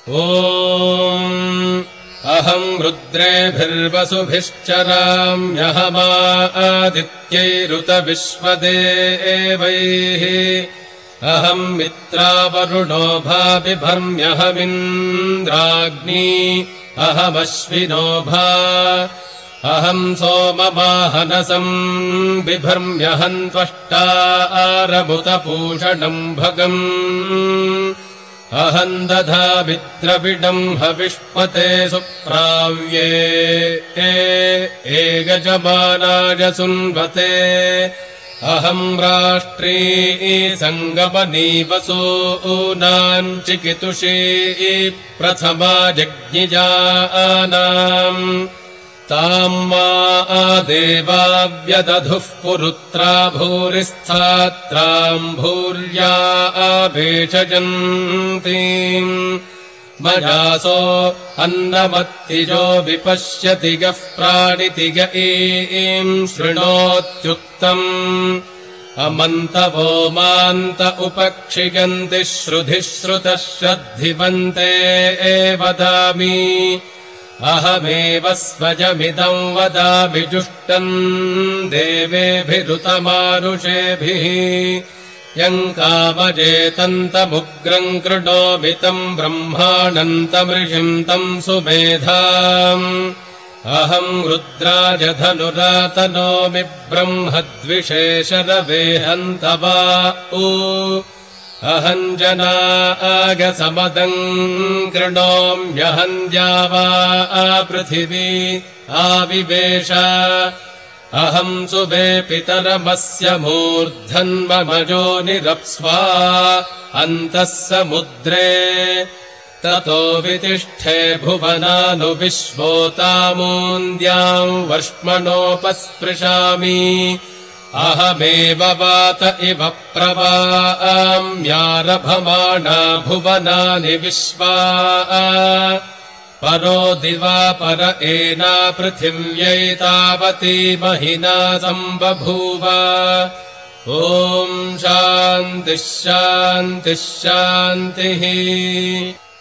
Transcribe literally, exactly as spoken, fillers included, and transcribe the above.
ॐ अहम् रुद्रेभिर्वसुभिश्चराम्यहमा आदित्यैरुत विश्वदेवैः अहम् मित्रावरुणो भाबिभर्म्यहमिन्द्राग्नी अहमश्विनो भा अहम् सोमवाहनसम् बिभर्म्यहम् त्वष्टा आरमुतपूषणम् भगम् अहम् दधामि द्रविडम् हविष्मते सुप्राव्ये एगजमानाय सुन्वते अहम् राष्ट्री सङ्गमनी वसूनाम् चिकितुषी प्रथमा जज्ञिजानाम् ताम् मा देवाव्यदधुः पुरुत्रा भूरिस्थात्राम् भूर्या आभेषजन्तीम् मयासो अन्नमत्तिजो विपश्यति गः प्राणितिग ईम् शृणोत्युक्तम् अमन्तवो मान्त उपक्षिगन्ति श्रुधिः श्रुतः श्रद्धिवन्ते वदामि अहमेव स्वजमिदम् वदामि जुष्टम् देवेभिरुतमानुषेभिः यम् कामजेतन्तमुग्रम् कृणोमि तम् ब्रह्माणन्तमृषिम् तम् सुमेधाम् अहम् रुद्राय धनुरातनोमि ब्रह्मद्विषेशरवेहन्तवा ऊ अहम् जनागसमदम् कृणोम्यहम् द्यावा पृथिवी आविवेश अहम् सुवे पितरमस्य मूर्धन्ममजो निरप्स्वा अन्तः समुद्रे ततो वितिष्ठे भुवनानुविश्वोतामून्द्याम् वर्ष्मणोपस्पृशामि अहमेव वात इव प्रवाम्यारभमाणा भुवनानि विश्वा परो दिवा पर एना पृथिव्यै तावती महिना सम्बभूव ॐ शान्तिः शान्तिः शान्तिः।